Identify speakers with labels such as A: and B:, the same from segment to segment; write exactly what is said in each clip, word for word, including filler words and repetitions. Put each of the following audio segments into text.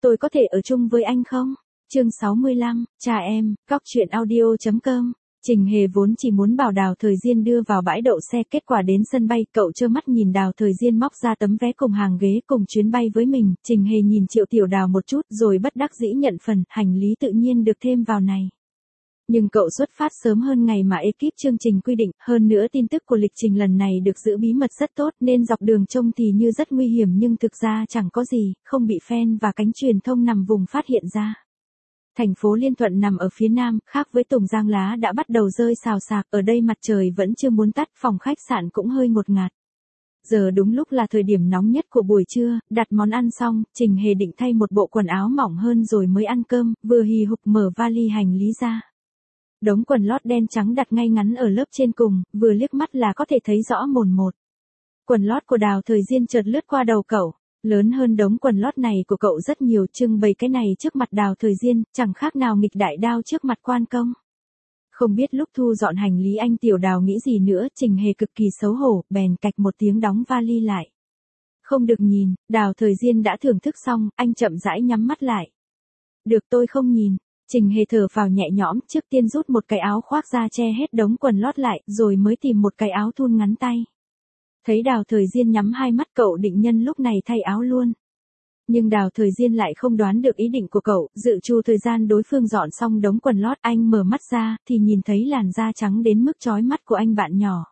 A: tôi có thể ở chung với anh không? Chương sáu mươi lăm, cha em, cóc truyện audio chấm com. Trình Hề vốn chỉ muốn bảo Đào Thời Diên đưa vào bãi đậu xe, kết quả đến sân bay, cậu trơ mắt nhìn Đào Thời Diên móc ra tấm vé cùng hàng ghế cùng chuyến bay với mình. Trình Hề nhìn Triệu Tiểu Đào một chút rồi bất đắc dĩ nhận phần, hành lý tự nhiên được thêm vào này. Nhưng cậu xuất phát sớm hơn ngày mà ekip chương trình quy định, hơn nữa tin tức của lịch trình lần này được giữ bí mật rất tốt nên dọc đường trông thì như rất nguy hiểm nhưng thực ra chẳng có gì, không bị fan và cánh truyền thông nằm vùng phát hiện ra. Thành phố Liên Thuận nằm ở phía nam, khác với Tùng Giang lá đã bắt đầu rơi xào xạc, ở đây mặt trời vẫn chưa muốn tắt, phòng khách sạn cũng hơi ngột ngạt. Giờ đúng lúc là thời điểm nóng nhất của buổi trưa, đặt món ăn xong, Trình Hề định thay một bộ quần áo mỏng hơn rồi mới ăn cơm, vừa hì hục mở vali hành lý ra. Đống quần lót đen trắng đặt ngay ngắn ở lớp trên cùng, vừa liếc mắt là có thể thấy rõ mồn một. Quần lót của Đào Thời Diên chợt lướt qua đầu cậu. Lớn hơn đống quần lót này của cậu rất nhiều, trưng bày cái này trước mặt Đào Thời Diên, chẳng khác nào nghịch đại đao trước mặt quan công. Không biết lúc thu dọn hành lý anh Tiểu Đào nghĩ gì nữa, Trình Hề cực kỳ xấu hổ, bèn cạch một tiếng đóng vali lại. Không được nhìn, Đào Thời Diên đã thưởng thức xong, anh chậm rãi nhắm mắt lại. Được, tôi không nhìn. Trình Hề thở phào nhẹ nhõm, trước tiên rút một cái áo khoác ra che hết đống quần lót lại, rồi mới tìm một cái áo thun ngắn tay. Thấy Đào Thời Diên nhắm hai mắt, cậu định nhân lúc này thay áo luôn. Nhưng Đào Thời Diên lại không đoán được ý định của cậu, dự trù thời gian đối phương dọn xong đống quần lót, anh mở mắt ra, thì nhìn thấy làn da trắng đến mức chói mắt của anh bạn nhỏ.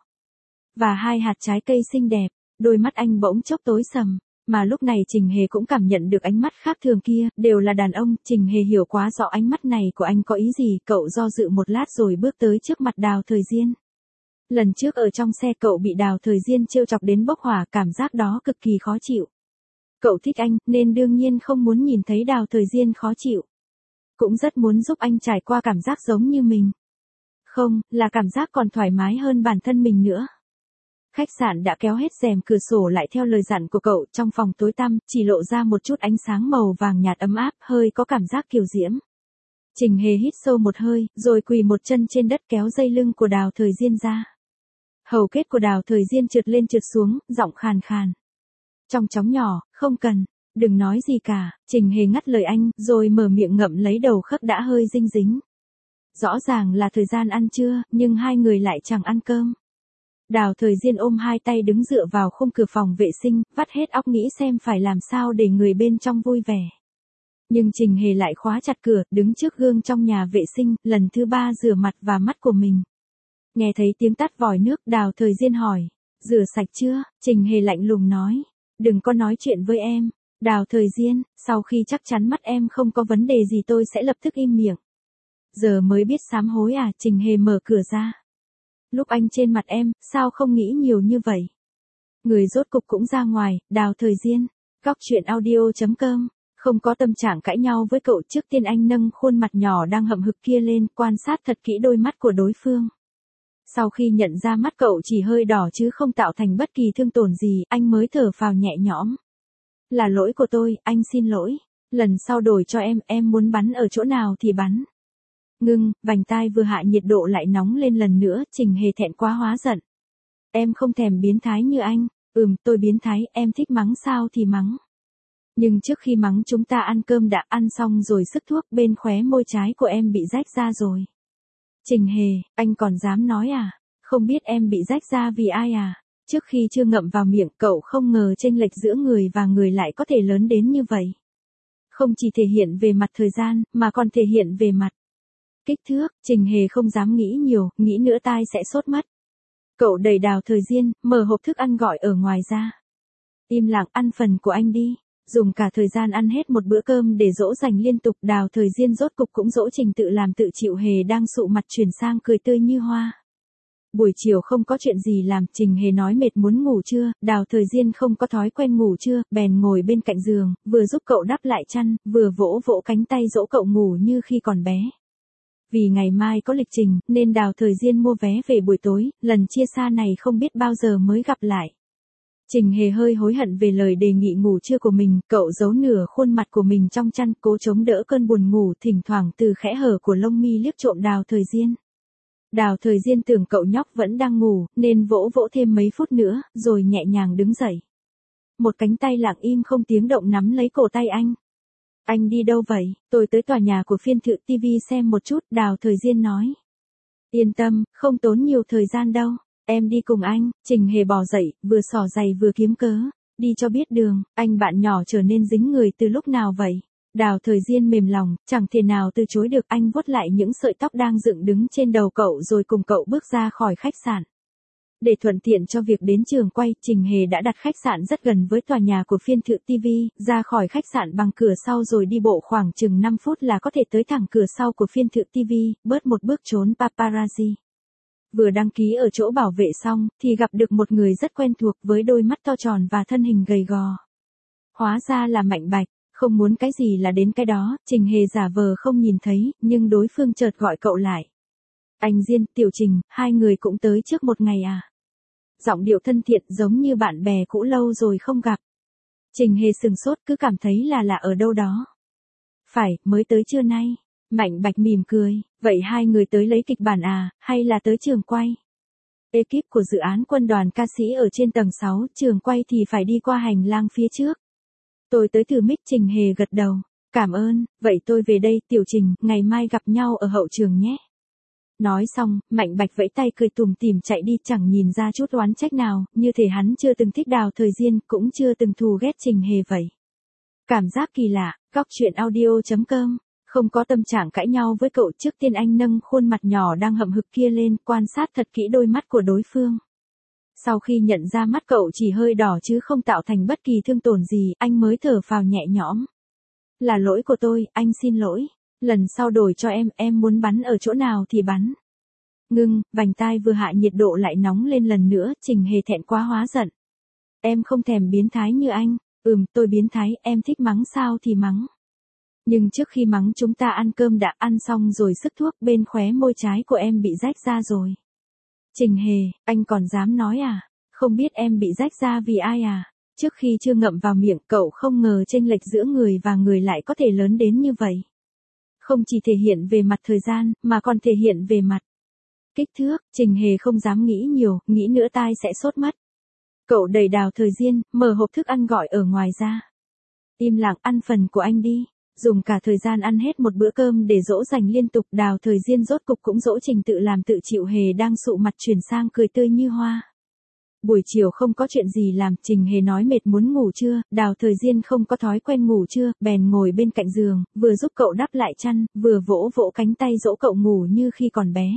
A: Và hai hạt trái cây xinh đẹp, đôi mắt anh bỗng chốc tối sầm. Mà lúc này Trình Hề cũng cảm nhận được ánh mắt khác thường kia, đều là đàn ông, Trình Hề hiểu quá rõ ánh mắt này của anh có ý gì, cậu do dự một lát rồi bước tới trước mặt Đào Thời Diên. Lần trước ở trong xe cậu bị Đào Thời Diên trêu chọc đến bốc hỏa, cảm giác đó cực kỳ khó chịu. Cậu thích anh, nên đương nhiên không muốn nhìn thấy Đào Thời Diên khó chịu. Cũng rất muốn giúp anh trải qua cảm giác giống như mình. Không, là cảm giác còn thoải mái hơn bản thân mình nữa. Khách sạn đã kéo hết rèm cửa sổ lại theo lời dặn của cậu, trong phòng tối tăm, chỉ lộ ra một chút ánh sáng màu vàng nhạt ấm áp, hơi có cảm giác kiều diễm. Trình Hề hít sâu một hơi, rồi quỳ một chân trên đất kéo dây lưng của Đào Thời Diên ra. Hầu kết của Đào Thời Diên trượt lên trượt xuống, giọng khàn khàn. Trong chóng nhỏ, không cần, đừng nói gì cả, Trình Hề ngắt lời anh, rồi mở miệng ngậm lấy đầu khớp đã hơi dinh dính. Rõ ràng là thời gian ăn trưa, nhưng hai người lại chẳng ăn cơm. Đào Thời Diên ôm hai tay đứng dựa vào khung cửa phòng vệ sinh, vắt hết óc nghĩ xem phải làm sao để người bên trong vui vẻ. Nhưng Trình Hề lại khóa chặt cửa, đứng trước gương trong nhà vệ sinh, lần thứ ba rửa mặt và mắt của mình. Nghe thấy tiếng tắt vòi nước, Đào Thời Diên hỏi, rửa sạch chưa? Trình Hề lạnh lùng nói, đừng có nói chuyện với em. Đào Thời Diên, sau khi chắc chắn mắt em không có vấn đề gì tôi sẽ lập tức im miệng. Giờ mới biết sám hối à? Trình Hề mở cửa ra. Lúc anh trên mặt em, sao không nghĩ nhiều như vậy? Người rốt cục cũng ra ngoài, Đào Thời Diên, cóc truyện audio chấm com. Không có tâm trạng cãi nhau với cậu, trước tiên anh nâng khuôn mặt nhỏ đang hậm hực kia lên, quan sát thật kỹ đôi mắt của đối phương. Sau khi nhận ra mắt cậu chỉ hơi đỏ chứ không tạo thành bất kỳ thương tổn gì, anh mới thở phào nhẹ nhõm. Là lỗi của tôi, anh xin lỗi. Lần sau đổi cho em, em muốn bắn ở chỗ nào thì bắn. Ngưng, vành tai vừa hạ nhiệt độ lại nóng lên lần nữa, Trình Hề thẹn quá hóa giận. Em không thèm biến thái như anh. Ừm, tôi biến thái, em thích mắng sao thì mắng. Nhưng trước khi mắng chúng ta ăn cơm đã, ăn xong rồi sức thuốc, bên khóe môi trái của em bị rách ra rồi. Trình Hề, anh còn dám nói à? Không biết em bị rách ra vì ai à? Trước khi chưa ngậm vào miệng, cậu không ngờ chênh lệch giữa người và người lại có thể lớn đến như vậy. Không chỉ thể hiện về mặt thời gian, mà còn thể hiện về mặt kích thước. Trình Hề không dám nghĩ nhiều, nghĩ nữa tai sẽ sốt mất. Cậu đẩy Đào Thời Diên, mở hộp thức ăn gọi ở ngoài ra. Im lặng, ăn phần của anh đi. Dùng cả thời gian ăn hết một bữa cơm để dỗ dành liên tục, Đào Thời Diên rốt cục cũng dỗ Trình tự làm tự chịu. Hề đang sụ mặt chuyển sang cười tươi như hoa. Buổi chiều không có chuyện gì làm, Trình Hề nói mệt muốn ngủ trưa, Đào Thời Diên không có thói quen ngủ trưa, bèn ngồi bên cạnh giường, vừa giúp cậu đắp lại chăn, vừa vỗ vỗ cánh tay dỗ cậu ngủ như khi còn bé. Vì ngày mai có lịch trình, nên Đào Thời Diên mua vé về buổi tối, lần chia xa này không biết bao giờ mới gặp lại. Trình Hề hơi hối hận về lời đề nghị ngủ trưa của mình, cậu giấu nửa khuôn mặt của mình trong chăn, cố chống đỡ cơn buồn ngủ, thỉnh thoảng từ khẽ hở của lông mi liếc trộm Đào Thời Diên. Đào Thời Diên tưởng cậu nhóc vẫn đang ngủ, nên vỗ vỗ thêm mấy phút nữa, rồi nhẹ nhàng đứng dậy. Một cánh tay lặng im không tiếng động nắm lấy cổ tay anh. Anh đi đâu vậy? Tôi tới tòa nhà của phiên thự ti vi xem một chút, Đào Thời Diên nói. Yên tâm, không tốn nhiều thời gian đâu. Em đi cùng anh. Trình Hề bò dậy, vừa xỏ giày vừa kiếm cớ. Đi cho biết đường, anh bạn nhỏ trở nên dính người từ lúc nào vậy? Đào Thời Diên mềm lòng, chẳng thể nào từ chối được. Anh vuốt lại những sợi tóc đang dựng đứng trên đầu cậu rồi cùng cậu bước ra khỏi khách sạn. Để thuận tiện cho việc đến trường quay, Trình Hề đã đặt khách sạn rất gần với tòa nhà của phiên thự ti vi, ra khỏi khách sạn bằng cửa sau rồi đi bộ khoảng chừng năm phút là có thể tới thẳng cửa sau của phiên thự ti vi, bớt một bước trốn paparazzi. Vừa đăng ký ở chỗ bảo vệ xong, thì gặp được một người rất quen thuộc với đôi mắt to tròn và thân hình gầy gò. Hóa ra là Mạnh Bạch, không muốn cái gì là đến cái đó, Trình Hề giả vờ không nhìn thấy, nhưng đối phương chợt gọi cậu lại. Anh Diên, Tiểu Trình, hai người cũng tới trước một ngày à? Giọng điệu thân thiện giống như bạn bè cũ lâu rồi không gặp. Trình Hề sừng sốt cứ cảm thấy là lạ ở đâu đó. Phải, mới tới trưa nay. Mạnh Bạch mỉm cười, vậy hai người tới lấy kịch bản à, hay là tới trường quay? Ekip của dự án Quân đoàn ca sĩ ở trên tầng sáu, trường quay thì phải đi qua hành lang phía trước. Tôi tới từ mic. Trình Hề gật đầu. Cảm ơn, vậy tôi về đây. Tiểu Trình, ngày mai gặp nhau ở hậu trường nhé. Nói xong, Mạnh Bạch vẫy tay cười tủm tỉm chạy đi, chẳng nhìn ra chút oán trách nào, như thể hắn chưa từng thích Đào Thời Diên, cũng chưa từng thù ghét Trình Hề vậy. Cảm giác kỳ lạ. Góc truyện audio chấm com. Không có tâm trạng cãi nhau với cậu. Trước tiên anh nâng khuôn mặt nhỏ đang hậm hực kia lên, quan sát thật kỹ đôi mắt của đối phương. Sau khi nhận ra mắt cậu chỉ hơi đỏ chứ không tạo thành bất kỳ thương tổn gì, anh mới thở phào nhẹ nhõm. Là lỗi của tôi, anh xin lỗi. Lần sau đổi cho em, em muốn bắn ở chỗ nào thì bắn. Ngưng, vành tai vừa hạ nhiệt độ lại nóng lên lần nữa. Trình Hề thẹn quá hóa giận. Em không thèm biến thái như anh. Ừm, tôi biến thái, em thích mắng sao thì mắng. Nhưng trước khi mắng chúng ta ăn cơm đã. Ăn xong rồi sức thuốc bên khóe môi trái của em bị rách ra rồi. Trình Hề, anh còn dám nói à? Không biết em bị rách ra vì ai à? Trước khi chưa ngậm vào miệng, cậu không ngờ chênh lệch giữa người và người lại có thể lớn đến như vậy. Không chỉ thể hiện về mặt thời gian, mà còn thể hiện về mặt kích thước. Trình Hề không dám nghĩ nhiều, nghĩ nữa tai sẽ sốt mất. Cậu đẩy Đào Thời Diên, mở hộp thức ăn gọi ở ngoài ra. Im lặng, ăn phần của anh đi. Dùng cả thời gian ăn hết một bữa cơm để dỗ dành liên tục. Đào Thời Diên rốt cục cũng dỗ Trình tự làm tự chịu. Hề đang sụ mặt chuyển sang cười tươi như hoa. Buổi chiều không có chuyện gì làm, Trình Hề nói mệt muốn ngủ trưa. Đào Thời Diên không có thói quen ngủ trưa, bèn ngồi bên cạnh giường, vừa giúp cậu đắp lại chăn, vừa vỗ vỗ cánh tay dỗ cậu ngủ như khi còn bé.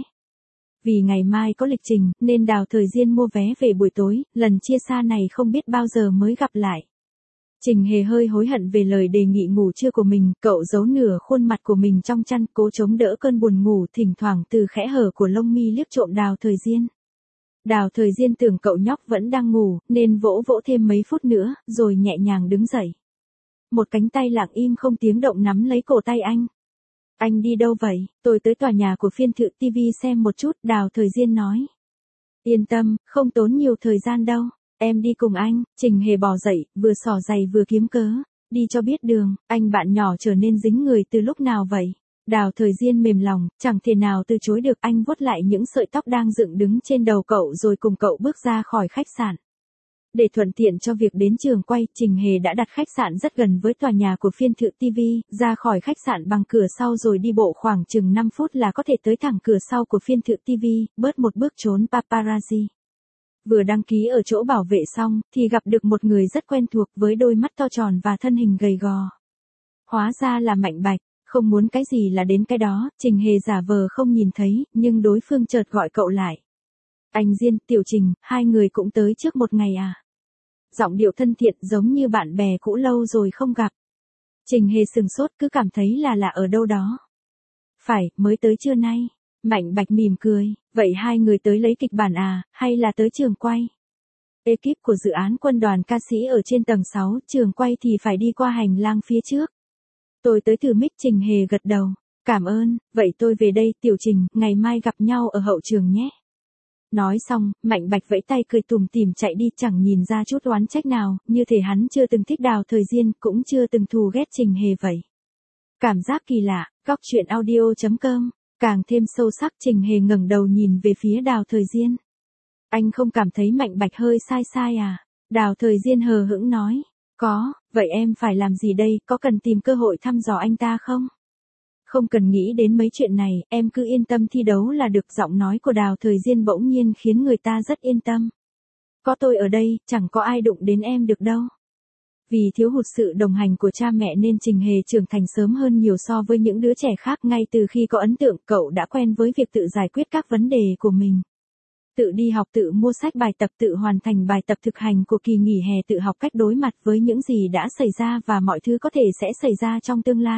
A: Vì ngày mai có lịch trình, nên Đào Thời Diên mua vé về buổi tối, lần chia xa này không biết bao giờ mới gặp lại. Trình Hề hơi hối hận về lời đề nghị ngủ trưa của mình, cậu giấu nửa khuôn mặt của mình trong chăn, cố chống đỡ cơn buồn ngủ, thỉnh thoảng từ khẽ hở của lông mi liếc trộm Đào Thời Diên. Đào Thời Diên tưởng cậu nhóc vẫn đang ngủ, nên vỗ vỗ thêm mấy phút nữa, rồi nhẹ nhàng đứng dậy. Một cánh tay lặng im không tiếng động nắm lấy cổ tay anh. Anh đi đâu vậy? Tôi tới tòa nhà của phiên thự ti vi xem một chút, Đào Thời Diên nói. Yên tâm, không tốn nhiều thời gian đâu. Em đi cùng anh. Trình Hề bò dậy, vừa xỏ giày vừa kiếm cớ. Đi cho biết đường, anh bạn nhỏ trở nên dính người từ lúc nào vậy? Đào Thời Diên mềm lòng, chẳng thể nào từ chối được. Anh vuốt lại những sợi tóc đang dựng đứng trên đầu cậu rồi cùng cậu bước ra khỏi khách sạn. Để thuận tiện cho việc đến trường quay, Trình Hề đã đặt khách sạn rất gần với tòa nhà của phiên thự ti vi, ra khỏi khách sạn bằng cửa sau rồi đi bộ khoảng chừng năm phút là có thể tới thẳng cửa sau của phiên thự ti vi, bớt một bước trốn paparazzi. Vừa đăng ký ở chỗ bảo vệ xong, thì gặp được một người rất quen thuộc với đôi mắt to tròn và thân hình gầy gò. Hóa ra là Mạnh Bạch, không muốn cái gì là đến cái đó, Trình Hề giả vờ không nhìn thấy, nhưng đối phương chợt gọi cậu lại. Anh Diên, Tiểu Trình, hai người cũng tới trước một ngày à? Giọng điệu thân thiện giống như bạn bè cũ lâu rồi không gặp. Trình Hề sừng sốt cứ cảm thấy là lạ ở đâu đó. Phải, mới tới trưa nay. Mạnh Bạch mỉm cười, vậy hai người tới lấy kịch bản à, hay là tới trường quay? Ekip của dự án Quân đoàn ca sĩ ở trên tầng sáu, trường quay thì phải đi qua hành lang phía trước. Tôi tới từ mic. Trình Hề gật đầu. Cảm ơn, vậy tôi về đây. Tiểu Trình, ngày mai gặp nhau ở hậu trường nhé. Nói xong, Mạnh Bạch vẫy tay cười tủm tỉm chạy đi, chẳng nhìn ra chút oán trách nào, như thể hắn chưa từng thích Đào Thời Diên, cũng chưa từng thù ghét Trình Hề vậy. Cảm giác kỳ lạ. Góc truyện audio chấm com. Càng thêm sâu sắc. Trình Hề ngẩng đầu nhìn về phía Đào Thời Diên. Anh không cảm thấy Mạnh Bạch hơi sai sai à? Đào Thời Diên hờ hững nói. Có, vậy em phải làm gì đây, có cần tìm cơ hội thăm dò anh ta không? Không cần nghĩ đến mấy chuyện này, em cứ yên tâm thi đấu là được. Giọng nói của Đào Thời Diên bỗng nhiên khiến người ta rất yên tâm. Có tôi ở đây, chẳng có ai đụng đến em được đâu. Vì thiếu hụt sự đồng hành của cha mẹ nên Trình Hề trưởng thành sớm hơn nhiều so với những đứa trẻ khác. Ngay từ khi có ấn tượng, cậu đã quen với việc tự giải quyết các vấn đề của mình. Tự đi học, tự mua sách bài tập, tự hoàn thành bài tập thực hành của kỳ nghỉ hè, tự học cách đối mặt với những gì đã xảy ra và mọi thứ có thể sẽ xảy ra trong tương lai.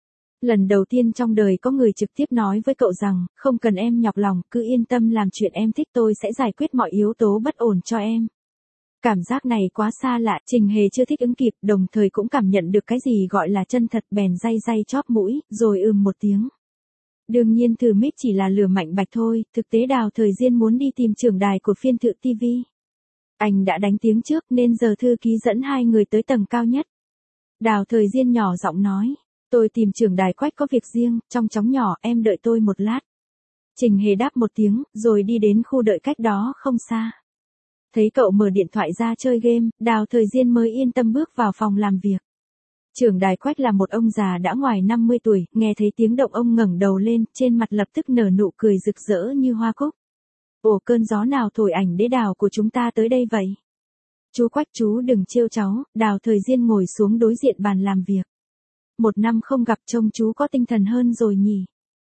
A: Lần đầu tiên trong đời có người trực tiếp nói với cậu rằng, không cần em nhọc lòng, cứ yên tâm làm chuyện em thích, tôi sẽ giải quyết mọi yếu tố bất ổn cho em. Cảm giác này quá xa lạ, Trình Hề chưa thích ứng kịp, đồng thời cũng cảm nhận được cái gì gọi là chân thật, bèn day day chóp mũi, rồi ừm một tiếng. Đương nhiên thử mic chỉ là lừa Mạnh Bạch thôi, thực tế Đào Thời Diên muốn đi tìm trưởng đài của phiên thự ti vi. Anh đã đánh tiếng trước nên giờ thư ký dẫn hai người tới tầng cao nhất. Đào Thời Diên nhỏ giọng nói, tôi tìm trưởng đài Quách có việc riêng, trong chóng nhỏ, em đợi tôi một lát. Trình Hề đáp một tiếng, rồi đi đến khu đợi cách đó không xa. Thấy cậu mở điện thoại ra chơi game, Đào Thời Diên mới yên tâm bước vào phòng làm việc. Trưởng đài Quách là một ông già đã ngoài năm mươi tuổi, nghe thấy tiếng động ông ngẩng đầu lên, trên mặt lập tức nở nụ cười rực rỡ như hoa cúc. Ồ, cơn gió nào thổi ảnh đế đào của chúng ta tới đây vậy? Chú Quách, chú đừng trêu cháu. Đào Thời Diên ngồi xuống đối diện bàn làm việc. Một năm không gặp, trông chú có tinh thần hơn rồi nhỉ?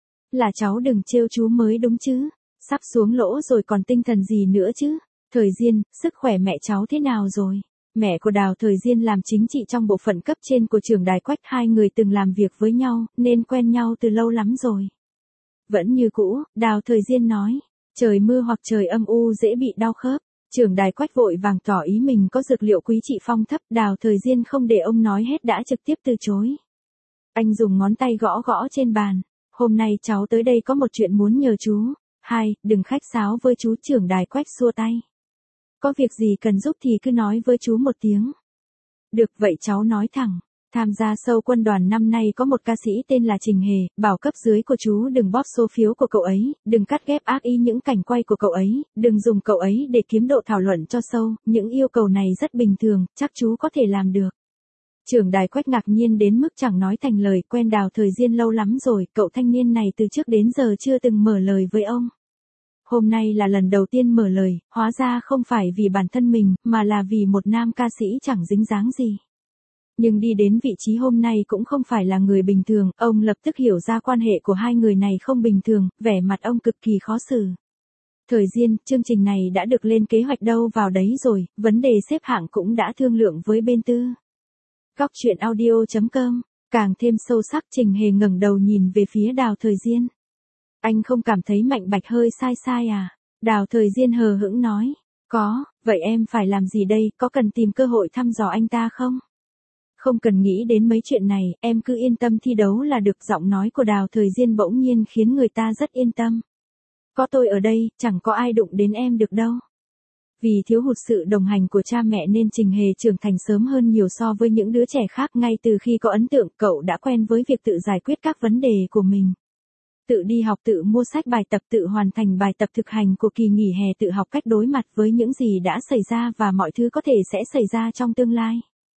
A: Là cháu đừng trêu chú mới đúng chứ? Sắp xuống lỗ rồi còn tinh thần gì nữa chứ? Thời Diên, sức khỏe mẹ cháu thế nào rồi? Mẹ của Đào Thời Diên làm chính trị trong bộ phận cấp trên của trưởng đài Quách, hai người từng làm việc với nhau, nên quen nhau từ lâu lắm rồi. Vẫn như cũ, Đào Thời Diên nói, trời mưa hoặc trời âm u dễ bị đau khớp. Trưởng đài Quách vội vàng tỏ ý mình có dược liệu quý trị phong thấp, Đào Thời Diên không để ông nói hết đã trực tiếp từ chối. Anh dùng ngón tay gõ gõ trên bàn, hôm nay cháu tới đây có một chuyện muốn nhờ chú. Hai, đừng khách sáo với chú. Trưởng đài Quách xua tay. Có việc gì cần giúp thì cứ nói với chú một tiếng. Được, vậy cháu nói thẳng. Tham gia show quân đoàn năm nay có một ca sĩ tên là Trình Hề, bảo cấp dưới của chú đừng bóp số phiếu của cậu ấy, đừng cắt ghép ác ý những cảnh quay của cậu ấy, đừng dùng cậu ấy để kiếm độ thảo luận cho show, những yêu cầu này rất bình thường, chắc chú có thể làm được. Trưởng đài Quách ngạc nhiên đến mức chẳng nói thành lời, quen Đào Thời Diên lâu lắm rồi, cậu thanh niên này từ trước đến giờ chưa từng mở lời với ông. Hôm nay là lần đầu tiên mở lời, hóa ra không phải vì bản thân mình, mà là vì một nam ca sĩ chẳng dính dáng gì. Nhưng đi đến vị trí hôm nay cũng không phải là người bình thường, ông lập tức hiểu ra quan hệ của hai người này không bình thường, vẻ mặt ông cực kỳ khó xử. Thời Diên, chương trình này đã được lên kế hoạch đâu vào đấy rồi, vấn đề xếp hạng cũng đã thương lượng với bên tư. Góc truyện audio chấm com, càng thêm sâu sắc. Trình Hề ngẩng đầu nhìn về phía Đào Thời Diên. Anh không cảm thấy Mạnh Bạch hơi sai sai à? Đào Thời Diên hờ hững nói, có, vậy em phải làm gì đây, có cần tìm cơ hội thăm dò anh ta không? Không cần nghĩ đến mấy chuyện này, em cứ yên tâm thi đấu là được. Giọng nói của Đào Thời Diên bỗng nhiên khiến người ta rất yên tâm. Có tôi ở đây, chẳng có ai đụng đến em được đâu. Vì thiếu hụt sự đồng hành của cha mẹ nên Trình Hề trưởng thành sớm hơn nhiều so với những đứa trẻ khác. Ngay từ khi có ấn tượng, cậu đã quen với việc tự giải quyết các vấn đề của mình. Tự đi học, tự mua sách bài tập, tự hoàn thành bài tập thực hành của kỳ nghỉ hè, tự học cách đối mặt với những gì đã xảy ra và mọi thứ có thể sẽ xảy ra trong tương lai.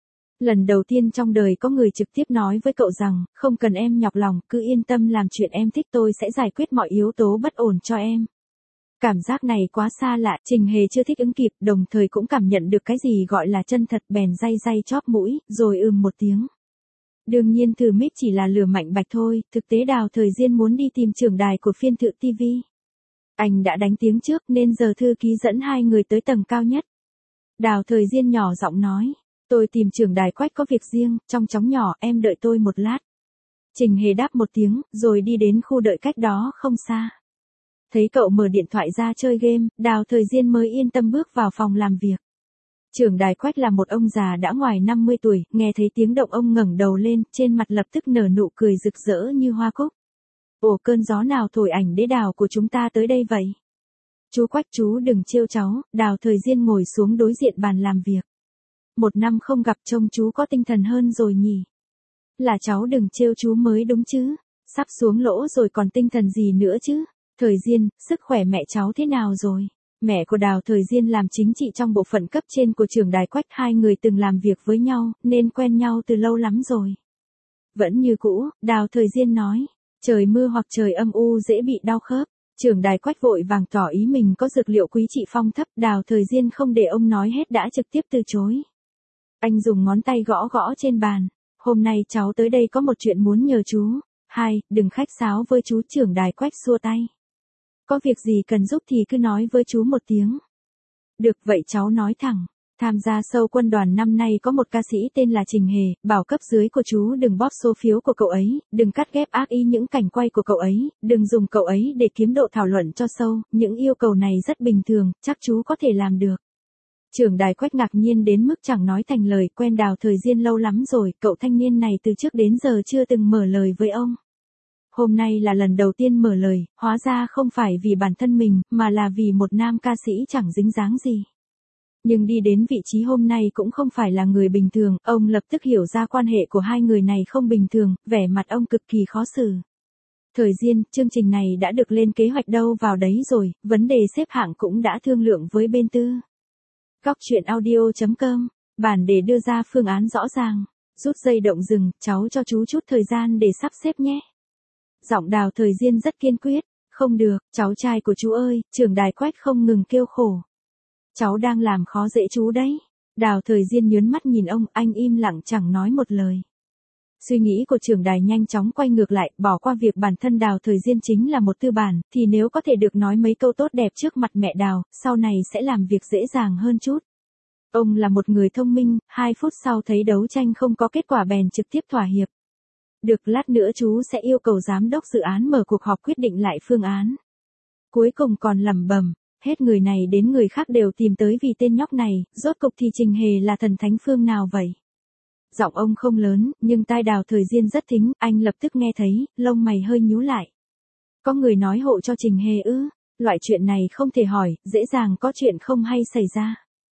A: Lần đầu tiên trong đời có người trực tiếp nói với cậu rằng, không cần em nhọc lòng, cứ yên tâm làm chuyện em thích, tôi sẽ giải quyết mọi yếu tố bất ổn cho em. Cảm giác này quá xa lạ, Trình Hề chưa thích ứng kịp, đồng thời cũng cảm nhận được cái gì gọi là chân thật, bèn day day chóp mũi, rồi ừm một tiếng. Đương nhiên thử mic chỉ là lừa Mạnh Bạch thôi, thực tế Đào Thời Diên muốn đi tìm trưởng đài của phiên thự ti vi. Anh đã đánh tiếng trước nên giờ thư ký dẫn hai người tới tầng cao nhất. Đào Thời Diên nhỏ giọng nói, tôi tìm trưởng đài Quách có việc riêng, trong chóng nhỏ, em đợi tôi một lát. Trình Hề đáp một tiếng, rồi đi đến khu đợi cách đó không xa. Thấy cậu mở điện thoại ra chơi game, Đào Thời Diên mới yên tâm bước vào phòng làm việc. Trưởng đài Quách là một ông già đã ngoài năm mươi tuổi, nghe thấy tiếng động ông ngẩng đầu lên, trên mặt lập tức nở nụ cười rực rỡ như hoa cúc. Ồ, cơn gió nào thổi ảnh đế đào của chúng ta tới đây vậy? Chú Quách, chú đừng trêu cháu. Đào Thời Diên ngồi xuống đối diện bàn làm việc. Một năm không gặp, trông chú có tinh thần hơn rồi nhỉ? Là cháu đừng trêu chú mới đúng chứ? Sắp xuống lỗ rồi còn tinh thần gì nữa chứ? Thời Diên, sức khỏe mẹ cháu thế nào rồi? Mẹ của Đào Thời Diên làm chính trị trong bộ phận cấp trên của trưởng đài Quách, hai người từng làm việc với nhau, nên quen nhau từ lâu lắm rồi. Vẫn như cũ, Đào Thời Diên nói, trời mưa hoặc trời âm u dễ bị đau khớp. Trưởng đài Quách vội vàng tỏ ý mình có dược liệu quý trị phong thấp, Đào Thời Diên không để ông nói hết đã trực tiếp từ chối. Anh dùng ngón tay gõ gõ trên bàn, hôm nay cháu tới đây có một chuyện muốn nhờ chú. Hai, đừng khách sáo với chú. Trưởng đài Quách xua tay. Có việc gì cần giúp thì cứ nói với chú một tiếng. Được vậy cháu nói thẳng. Tham gia show quân đoàn năm nay có một ca sĩ tên là Trình Hề, bảo cấp dưới của chú đừng bóp số phiếu của cậu ấy, đừng cắt ghép ác ý những cảnh quay của cậu ấy, đừng dùng cậu ấy để kiếm độ thảo luận cho show, những yêu cầu này rất bình thường, chắc chú có thể làm được. Trưởng đài Quách ngạc nhiên đến mức chẳng nói thành lời, quen Đào Thời Diên lâu lắm rồi, cậu thanh niên này từ trước đến giờ chưa từng mở lời với ông. Hôm nay là lần đầu tiên mở lời, hóa ra không phải vì bản thân mình, mà là vì một nam ca sĩ chẳng dính dáng gì. Nhưng đi đến vị trí hôm nay cũng không phải là người bình thường, ông lập tức hiểu ra quan hệ của hai người này không bình thường, vẻ mặt ông cực kỳ khó xử. Thời Diên, chương trình này đã được lên kế hoạch đâu vào đấy rồi, vấn đề xếp hạng cũng đã thương lượng với bên tư. Góc chuyện audio chấm com, bản để đưa ra phương án rõ ràng. Rút dây động rừng, cháu cho chú chút thời gian để sắp xếp nhé. Giọng Đào Thời Diên rất kiên quyết. Không được, cháu trai của chú ơi, trưởng đài Quách không ngừng kêu khổ. Cháu đang làm khó dễ chú đấy. Đào Thời Diên nhớn mắt nhìn ông, anh im lặng chẳng nói một lời. Suy nghĩ của trưởng đài nhanh chóng quay ngược lại, bỏ qua việc bản thân Đào Thời Diên chính là một tư bản, thì nếu có thể được nói mấy câu tốt đẹp trước mặt mẹ Đào, sau này sẽ làm việc dễ dàng hơn chút. Ông là một người thông minh, hai phút sau thấy đấu tranh không có kết quả bèn trực tiếp thỏa hiệp. Được, lát nữa chú sẽ yêu cầu giám đốc dự án mở cuộc họp quyết định lại phương án. Cuối cùng còn lẩm bẩm, hết người này đến người khác đều tìm tới vì tên nhóc này, rốt cục thì Trình Hề là thần thánh phương nào vậy? Giọng ông không lớn, nhưng tai Đào Thời Diên rất thính, anh lập tức nghe thấy, lông mày hơi nhíu lại. Có người nói hộ cho Trình Hề ư? Loại chuyện này không thể hỏi, dễ dàng có chuyện không hay xảy ra.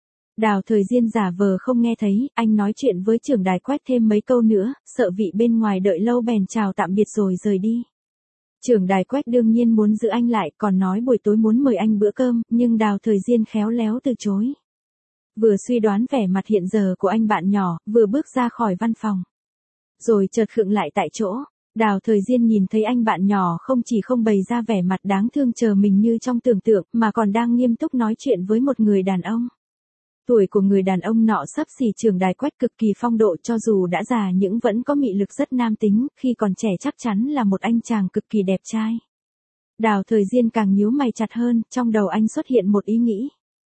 A: Đào Thời Diên giả vờ không nghe thấy, anh nói chuyện với trưởng đài Quách thêm mấy câu nữa, sợ vị bên ngoài đợi lâu bèn chào tạm biệt rồi rời đi. Trưởng đài Quách đương nhiên muốn giữ anh lại, còn nói buổi tối muốn mời anh bữa cơm, nhưng Đào Thời Diên khéo léo từ chối. Vừa suy đoán vẻ mặt hiện giờ của anh bạn nhỏ, vừa bước ra khỏi văn phòng. Rồi chợt khựng lại tại chỗ, Đào Thời Diên nhìn thấy anh bạn nhỏ không chỉ không bày ra vẻ mặt đáng thương chờ mình như trong tưởng tượng, mà còn đang nghiêm túc nói chuyện với một người đàn ông. Tuổi của người đàn ông nọ xấp xỉ trưởng đài Quách, cực kỳ phong độ, cho dù đã già nhưng vẫn có mị lực rất nam tính, khi còn trẻ chắc chắn là một anh chàng cực kỳ đẹp trai. Đào Thời Diên càng nhíu mày chặt hơn, trong đầu anh xuất hiện một ý nghĩ.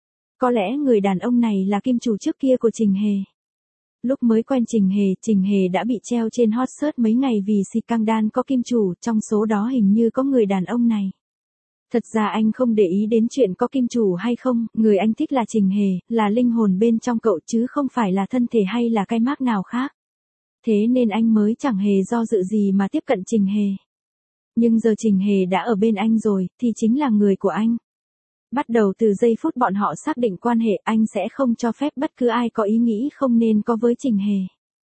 A: Có lẽ người đàn ông này là kim chủ trước kia của Trình Hề. Lúc mới quen Trình Hề, Trình Hề đã bị treo trên hot search mấy ngày vì scandal có kim chủ, trong số đó hình như có người đàn ông này. Thật ra anh không để ý đến chuyện có kim chủ hay không, người anh thích là Trình Hề, là linh hồn bên trong cậu chứ không phải là thân thể hay là cái mác nào khác. Thế nên anh mới chẳng hề do dự gì mà tiếp cận Trình Hề. Nhưng giờ Trình Hề đã ở bên anh rồi, thì chính là người của anh. Bắt đầu từ giây phút bọn họ xác định quan hệ, anh sẽ không cho phép bất cứ ai có ý nghĩ không nên có với Trình Hề.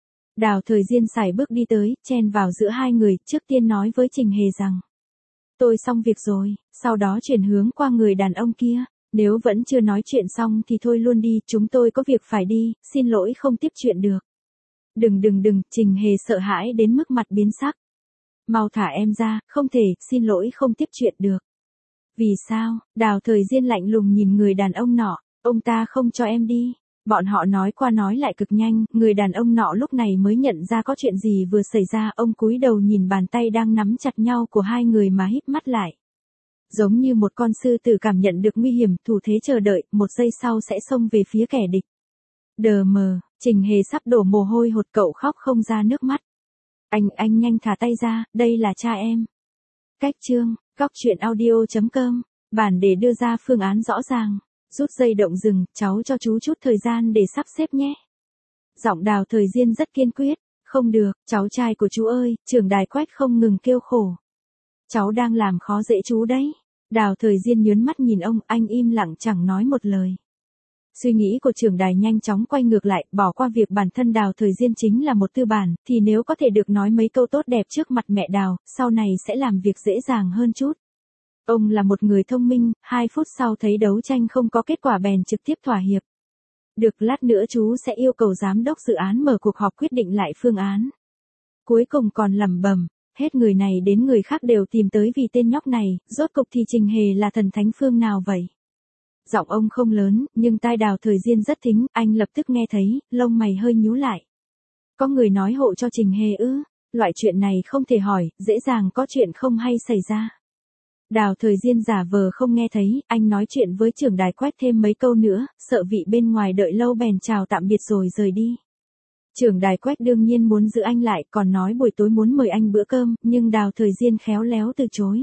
A: Đào Thời Diên sải bước đi tới, chen vào giữa hai người, trước tiên nói với Trình Hề rằng. Tôi xong việc rồi, sau đó chuyển hướng qua người đàn ông kia. Nếu vẫn chưa nói chuyện xong thì thôi luôn đi, chúng tôi có việc phải đi, xin lỗi không tiếp chuyện được. Đừng đừng đừng, Trình Hề sợ hãi đến mức mặt biến sắc. Mau thả em ra, không thể, xin lỗi không tiếp chuyện được. Vì sao? Đào Thời Diên lạnh lùng nhìn người đàn ông nọ, ông ta không cho em đi. Bọn họ nói qua nói lại cực nhanh, người đàn ông nọ lúc này mới nhận ra có chuyện gì vừa xảy ra, ông cúi đầu nhìn bàn tay đang nắm chặt nhau của hai người mà híp mắt lại. Giống như một con sư tử cảm nhận được nguy hiểm, thủ thế chờ đợi, một giây sau sẽ xông về phía kẻ địch. Đờ mờ, Trình Hề sắp đổ mồ hôi hột, cậu khóc không ra nước mắt. Anh, anh nhanh thả tay ra, đây là cha em. Cách chương, góc chuyện audio chấm com, bản để đưa ra phương án rõ ràng. Rút dây động rừng, cháu cho chú chút thời gian để sắp xếp nhé. Giọng Đào Thời Diên rất kiên quyết. Không được, cháu trai của chú ơi, trưởng đài Quách không ngừng kêu khổ. Cháu đang làm khó dễ chú đấy. Đào Thời Diên nhớn mắt nhìn ông, anh im lặng chẳng nói một lời. Suy nghĩ của trưởng đài nhanh chóng quay ngược lại, bỏ qua việc bản thân Đào Thời Diên chính là một tư bản, thì nếu có thể được nói mấy câu tốt đẹp trước mặt mẹ Đào, sau này sẽ làm việc dễ dàng hơn chút. Ông là một người thông minh, hai phút sau thấy đấu tranh không có kết quả bèn trực tiếp thỏa hiệp. Được, lát nữa chú sẽ yêu cầu giám đốc dự án mở cuộc họp quyết định lại phương án. Cuối cùng còn lẩm bẩm, hết người này đến người khác đều tìm tới vì tên nhóc này, rốt cục thì Trình Hề là thần thánh phương nào vậy? Giọng ông không lớn, nhưng tai Đào Thời Diên rất thính, anh lập tức nghe thấy, lông mày hơi nhíu lại. Có người nói hộ cho Trình Hề ư? Loại chuyện này không thể hỏi, dễ dàng có chuyện không hay xảy ra. Đào Thời Diên giả vờ không nghe thấy, anh nói chuyện với trưởng đài Quách thêm mấy câu nữa, sợ vị bên ngoài đợi lâu bèn chào tạm biệt rồi rời đi. Trưởng đài Quách đương nhiên muốn giữ anh lại, còn nói buổi tối muốn mời anh bữa cơm, nhưng Đào Thời Diên khéo léo từ chối.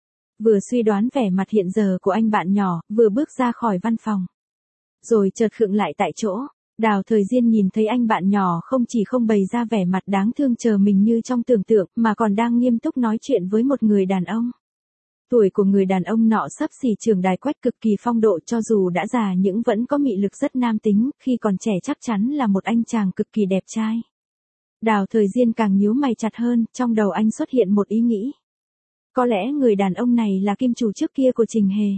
A: Vừa suy đoán vẻ mặt hiện giờ của anh bạn nhỏ, vừa bước ra khỏi văn phòng. Rồi chợt khựng lại tại chỗ. Đào Thời Diên nhìn thấy anh bạn nhỏ không chỉ không bày ra vẻ mặt đáng thương chờ mình như trong tưởng tượng, mà còn đang nghiêm túc nói chuyện với một người đàn ông. Tuổi của người đàn ông nọ xấp xỉ trưởng đài Quách, cực kỳ phong độ, cho dù đã già nhưng vẫn có mị lực rất nam tính, khi còn trẻ chắc chắn là một anh chàng cực kỳ đẹp trai. Đào Thời Diên càng nhíu mày chặt hơn, trong đầu anh xuất hiện một ý nghĩ. Có lẽ người đàn ông này là kim chủ trước kia của Trình Hề.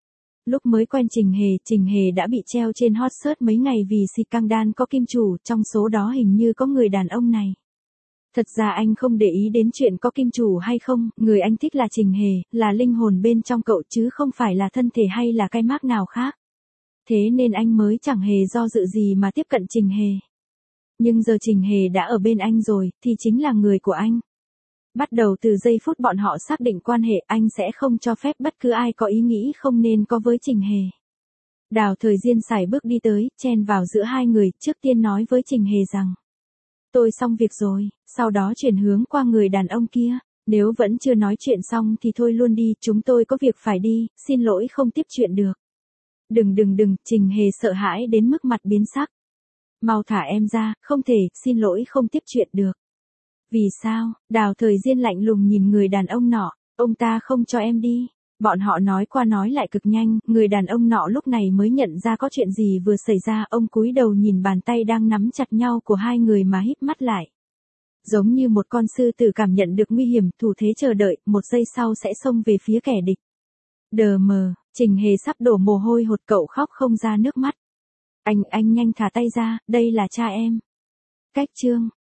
A: Lúc mới quen Trình Hề, Trình Hề đã bị treo trên hot search mấy ngày vì scandal có kim chủ, trong số đó hình như có người đàn ông này. Thật ra anh không để ý đến chuyện có kim chủ hay không, người anh thích là Trình Hề, là linh hồn bên trong cậu chứ không phải là thân thể hay là cái mác nào khác. Thế nên anh mới chẳng hề do dự gì mà tiếp cận Trình Hề. Nhưng giờ Trình Hề đã ở bên anh rồi, thì chính là người của anh. Bắt đầu từ giây phút bọn họ xác định quan hệ, anh sẽ không cho phép bất cứ ai có ý nghĩ không nên có với Trình Hề. Đào Thời Diên sải bước đi tới, chen vào giữa hai người, trước tiên nói với Trình Hề rằng. Tôi xong việc rồi, sau đó chuyển hướng qua người đàn ông kia. Nếu vẫn chưa nói chuyện xong thì thôi luôn đi, chúng tôi có việc phải đi, xin lỗi không tiếp chuyện được. Đừng đừng đừng, Trình Hề sợ hãi đến mức mặt biến sắc. Mau thả em ra, không thể, xin lỗi không tiếp chuyện được. Vì sao? Đào Thời Diên lạnh lùng nhìn người đàn ông nọ, ông ta không cho em đi. Bọn họ nói qua nói lại cực nhanh, người đàn ông nọ lúc này mới nhận ra có chuyện gì vừa xảy ra, ông cúi đầu nhìn bàn tay đang nắm chặt nhau của hai người mà híp mắt lại. Giống như một con sư tử cảm nhận được nguy hiểm, thủ thế chờ đợi, một giây sau sẽ xông về phía kẻ địch. Đờ mờ, Trình Hề sắp đổ mồ hôi hột, cậu khóc không ra nước mắt. Anh, anh nhanh thả tay ra, đây là cha em. Cách chương